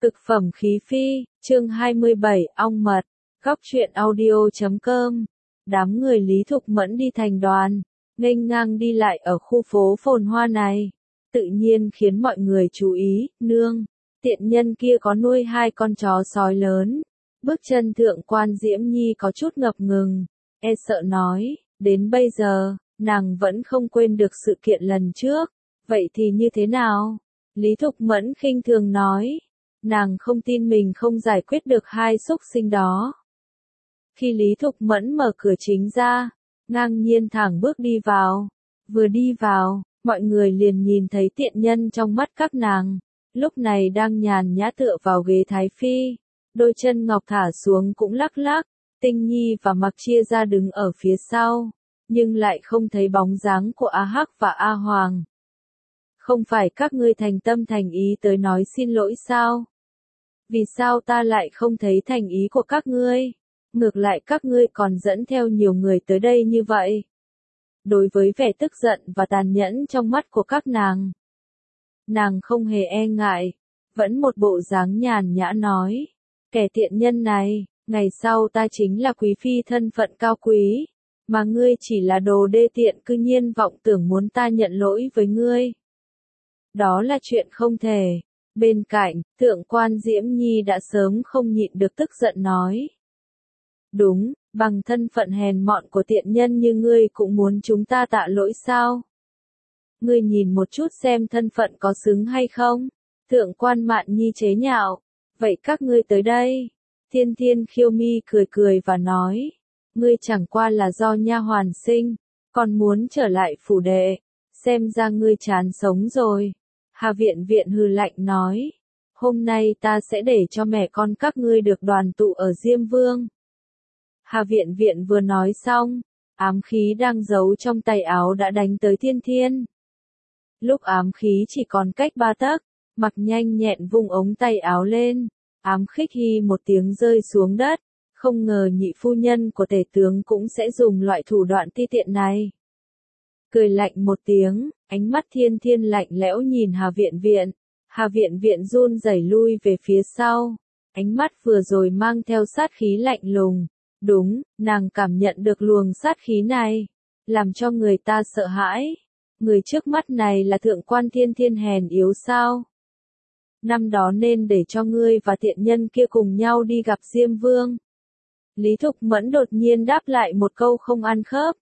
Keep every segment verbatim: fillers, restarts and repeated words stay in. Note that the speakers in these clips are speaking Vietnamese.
Cực phẩm khí phi, chương hai mươi bảy, ong mật, góc truyện audio chấm com. Đám người Lý Thục Mẫn đi thành đoàn, nghênh ngang đi lại ở khu phố phồn hoa này. Tự nhiên khiến mọi người chú ý, nương, tiện nhân kia có nuôi hai con chó sói lớn. Bước chân Thượng quan Diễm Nhi có chút ngập ngừng, e sợ nói, đến bây giờ, nàng vẫn không quên được sự kiện lần trước. Vậy thì như thế nào? Lý Thục Mẫn khinh thường nói. Nàng không tin mình không giải quyết được hai xúc sinh đó. Khi Lý Thục Mẫn mở cửa chính ra, ngang nhiên thẳng bước đi vào. Vừa đi vào, mọi người liền nhìn thấy tiện nhân trong mắt các nàng. Lúc này đang nhàn nhã tựa vào ghế thái phi. Đôi chân ngọc thả xuống cũng lắc lắc. Tinh Nhi và Mặc Chia ra đứng ở phía sau. Nhưng lại không thấy bóng dáng của A Hắc và A Hoàng. Không phải các ngươi thành tâm thành ý tới nói xin lỗi sao? Vì sao ta lại không thấy thành ý của các ngươi? Ngược lại các ngươi còn dẫn theo nhiều người tới đây như vậy. Đối với vẻ tức giận và tàn nhẫn trong mắt của các nàng, nàng không hề e ngại, vẫn một bộ dáng nhàn nhã nói, kẻ tiện nhân này, ngày sau ta chính là quý phi thân phận cao quý, mà ngươi chỉ là đồ đê tiện cư nhiên vọng tưởng muốn ta nhận lỗi với ngươi. Đó là chuyện không thể. Bên cạnh, Thượng quan Diễm Nhi đã sớm không nhịn được tức giận nói. Đúng, bằng thân phận hèn mọn của tiện nhân như ngươi cũng muốn chúng ta tạ lỗi sao? Ngươi nhìn một chút xem thân phận có xứng hay không? Thượng quan Mạn Nhi chế nhạo. Vậy các ngươi tới đây. Thiên Thiên Khiêu Mi cười cười và nói. Ngươi chẳng qua là do nha hoàn sinh, còn muốn trở lại phủ đệ. Xem ra ngươi chán sống rồi. Hà Viện Viện hừ lạnh nói, hôm nay ta sẽ để cho mẹ con các ngươi được đoàn tụ ở Diêm Vương. Hà Viện Viện vừa nói xong, ám khí đang giấu trong tay áo đã đánh tới Thiên Thiên. Lúc ám khí chỉ còn cách ba tấc, Mặc nhanh nhẹn vung ống tay áo lên, ám khích hi một tiếng rơi xuống đất, không ngờ nhị phu nhân của tể tướng cũng sẽ dùng loại thủ đoạn ti tiện này. Cười lạnh một tiếng, ánh mắt Thiên Thiên lạnh lẽo nhìn Hà Viện Viện. Hà Viện Viện run rẩy lui về phía sau. Ánh mắt vừa rồi mang theo sát khí lạnh lùng. Đúng, nàng cảm nhận được luồng sát khí này. Làm cho người ta sợ hãi. Người trước mắt này là Thượng quan Thiên Thiên hèn yếu sao? Năm đó nên để cho ngươi và tiện nhân kia cùng nhau đi gặp Diêm Vương. Lý Thục Mẫn đột nhiên đáp lại một câu không ăn khớp.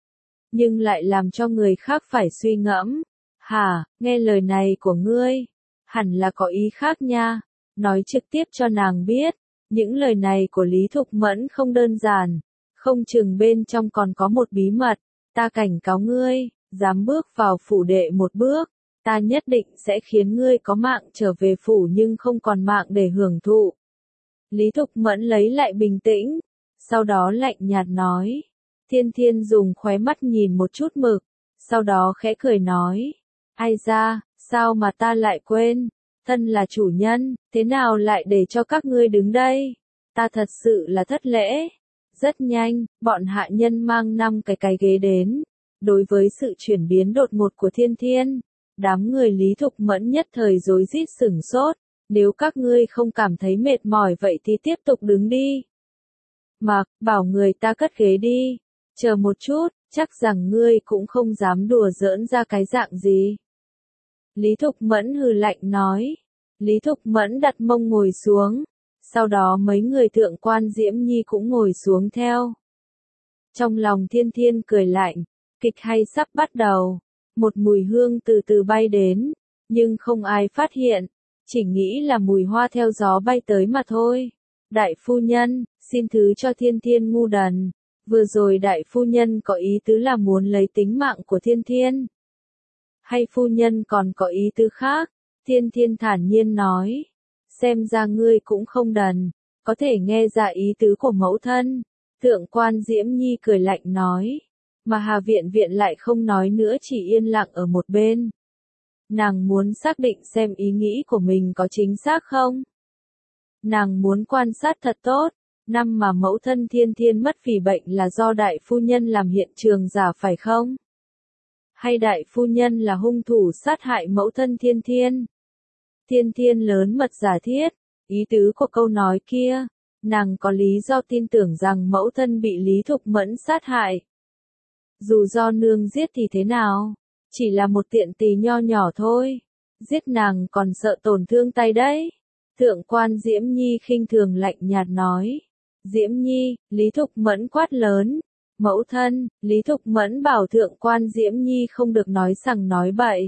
Nhưng lại làm cho người khác phải suy ngẫm. Hả, nghe lời này của ngươi, hẳn là có ý khác nha. Nói trực tiếp cho nàng biết, những lời này của Lý Thục Mẫn không đơn giản, không chừng bên trong còn có một bí mật. Ta cảnh cáo ngươi, dám bước vào phủ đệ một bước, ta nhất định sẽ khiến ngươi có mạng trở về phủ nhưng không còn mạng để hưởng thụ. Lý Thục Mẫn lấy lại bình tĩnh, sau đó lạnh nhạt nói. Thiên Thiên dùng khóe mắt nhìn một chút mực, sau đó khẽ cười nói, ai ra, sao mà ta lại quên, thân là chủ nhân, thế nào lại để cho các ngươi đứng đây, ta thật sự là thất lễ. Rất nhanh, bọn hạ nhân mang năm cái cái ghế đến, đối với sự chuyển biến đột ngột của Thiên Thiên, đám người Lý Thục Mẫn nhất thời rối rít sửng sốt, nếu các ngươi không cảm thấy mệt mỏi vậy thì tiếp tục đứng đi. Mặc, bảo người ta cất ghế đi. Chờ một chút, chắc rằng ngươi cũng không dám đùa giỡn ra cái dạng gì. Lý Thục Mẫn hừ lạnh nói. Lý Thục Mẫn đặt mông ngồi xuống. Sau đó mấy người Thượng quan Diễm Nhi cũng ngồi xuống theo. Trong lòng Thiên Thiên cười lạnh, kịch hay sắp bắt đầu. Một mùi hương từ từ bay đến, nhưng không ai phát hiện, chỉ nghĩ là mùi hoa theo gió bay tới mà thôi. Đại phu nhân, xin thứ cho Thiên Thiên ngu đần. Vừa rồi đại phu nhân có ý tứ là muốn lấy tính mạng của Thiên Thiên. Hay phu nhân còn có ý tứ khác? Thiên Thiên thản nhiên nói. Xem ra ngươi cũng không đần, có thể nghe ra ý tứ của mẫu thân. Thượng quan Diễm Nhi cười lạnh nói. Mà Hà Viện Viện lại không nói nữa chỉ yên lặng ở một bên. Nàng muốn xác định xem ý nghĩ của mình có chính xác không? Nàng muốn quan sát thật tốt. Năm mà mẫu thân Thiên Thiên mất vì bệnh là do đại phu nhân làm hiện trường giả phải không? Hay đại phu nhân là hung thủ sát hại mẫu thân Thiên Thiên? Thiên Thiên lớn mật giả thiết, Ý tứ của câu nói kia, nàng có lý do tin tưởng rằng mẫu thân bị Lý Thục Mẫn sát hại. Dù do nương giết thì thế nào, chỉ là một tiện tỳ nho nhỏ thôi, giết nàng còn sợ tổn thương tay đấy. Thượng quan Diễm Nhi khinh thường lạnh nhạt nói. Diễm Nhi, Lý Thục Mẫn quát lớn. Mẫu thân, Lý Thục Mẫn bảo thượng quan Diễm Nhi không được nói sằng nói bậy.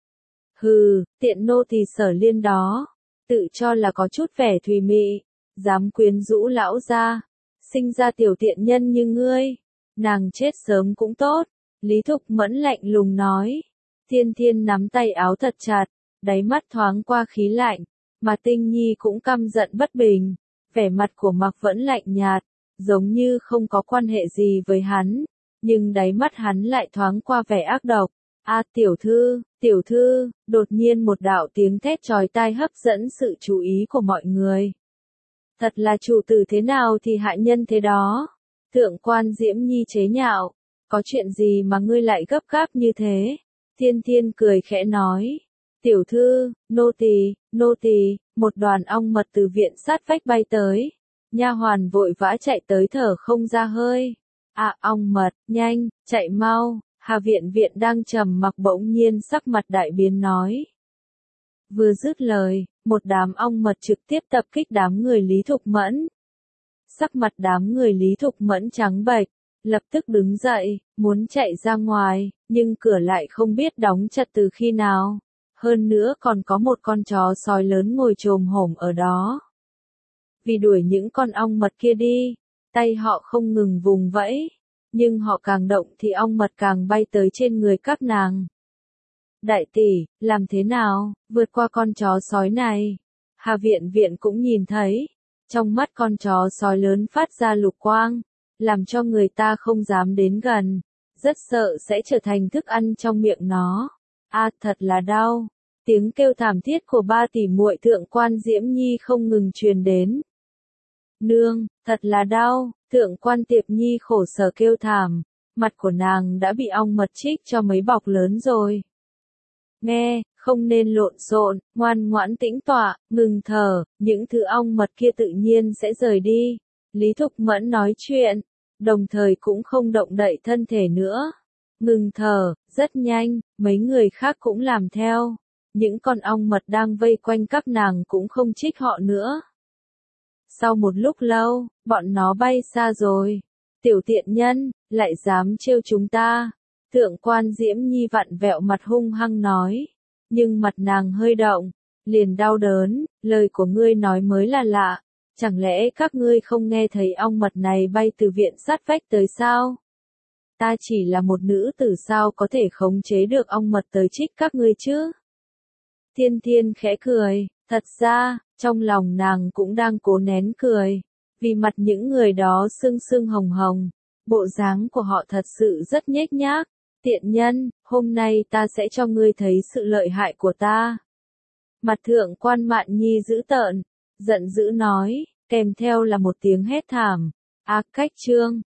Hừ, tiện nô tỳ Sở Liên đó, tự cho là có chút vẻ thùy mị, dám quyến rũ lão gia, sinh ra tiểu tiện nhân như ngươi, nàng chết sớm cũng tốt. Lý Thục Mẫn lạnh lùng nói. Thiên Thiên nắm tay áo thật chặt, đáy mắt thoáng qua khí lạnh, mà Tinh Nhi cũng căm giận bất bình, vẻ mặt của Mặc vẫn lạnh nhạt, giống như không có quan hệ gì với hắn, nhưng đáy mắt hắn lại thoáng qua vẻ ác độc. A tiểu thư, tiểu thư, đột nhiên một đạo tiếng thét chói tai hấp dẫn sự chú ý của mọi người. Thật là chủ tử thế nào thì hạ nhân thế đó. Thượng quan Diễm Nhi chế nhạo, có chuyện gì mà ngươi lại gấp gáp như thế? Thiên Thiên cười khẽ nói. Tiểu thư, nô tỳ, nô tỳ, một đoàn ong mật từ viện sát vách bay tới. Nha hoàn vội vã chạy tới thở không ra hơi. À ong mật, nhanh, chạy mau. Hà viện viện đang trầm mặc bỗng nhiên sắc mặt đại biến nói. Vừa dứt lời, một đám ong mật trực tiếp tập kích đám người Lý Thục Mẫn. Sắc mặt đám người Lý Thục Mẫn trắng bệch, lập tức đứng dậy, muốn chạy ra ngoài, nhưng cửa lại không biết đóng chặt từ khi nào. Hơn nữa còn có một con chó sói lớn ngồi chồm hổm ở đó. Vì đuổi những con ong mật kia đi, tay họ không ngừng vùng vẫy, nhưng họ càng động thì ong mật càng bay tới trên người các nàng. Đại tỷ, làm thế nào, vượt qua con chó sói này? Hà viện viện cũng nhìn thấy, trong mắt con chó sói lớn phát ra lục quang, làm cho người ta không dám đến gần, rất sợ sẽ trở thành thức ăn trong miệng nó. A thật là đau, tiếng kêu thảm thiết của ba tỷ muội thượng quan Diễm Nhi không ngừng truyền đến. Nương, thật là đau, thượng quan Tiệp Nhi khổ sở kêu thảm, mặt của nàng đã bị ong mật chích cho mấy bọc lớn rồi. Nghe, không nên lộn xộn, ngoan ngoãn tĩnh tọa, ngừng thở, những thứ ong mật kia tự nhiên sẽ rời đi. Lý Thục Mẫn nói chuyện, đồng thời cũng không động đậy thân thể nữa. Ngừng thở, rất nhanh, mấy người khác cũng làm theo. Những con ong mật đang vây quanh các nàng cũng không chích họ nữa. Sau một lúc lâu, bọn nó bay xa rồi. Tiểu tiện nhân, lại dám trêu chúng ta. Thượng quan Diễm Nhi vặn vẹo mặt hung hăng nói. Nhưng mặt nàng hơi động, liền đau đớn, lời của ngươi nói mới là lạ. Chẳng lẽ các ngươi không nghe thấy ong mật này bay từ viện sát vách tới sao? Ta chỉ là một nữ tử sao có thể khống chế được ong mật tới chích các ngươi chứ? Thiên Thiên khẽ cười, thật ra, trong lòng nàng cũng đang cố nén cười, vì mặt những người đó sưng sưng hồng hồng, bộ dáng của họ thật sự rất nhếch nhác. Tiện nhân, hôm nay ta sẽ cho ngươi thấy sự lợi hại của ta. Mặt thượng quan Mạn Nhi dữ tợn, giận dữ nói, kèm theo là một tiếng hét thảm. Ác cách chương.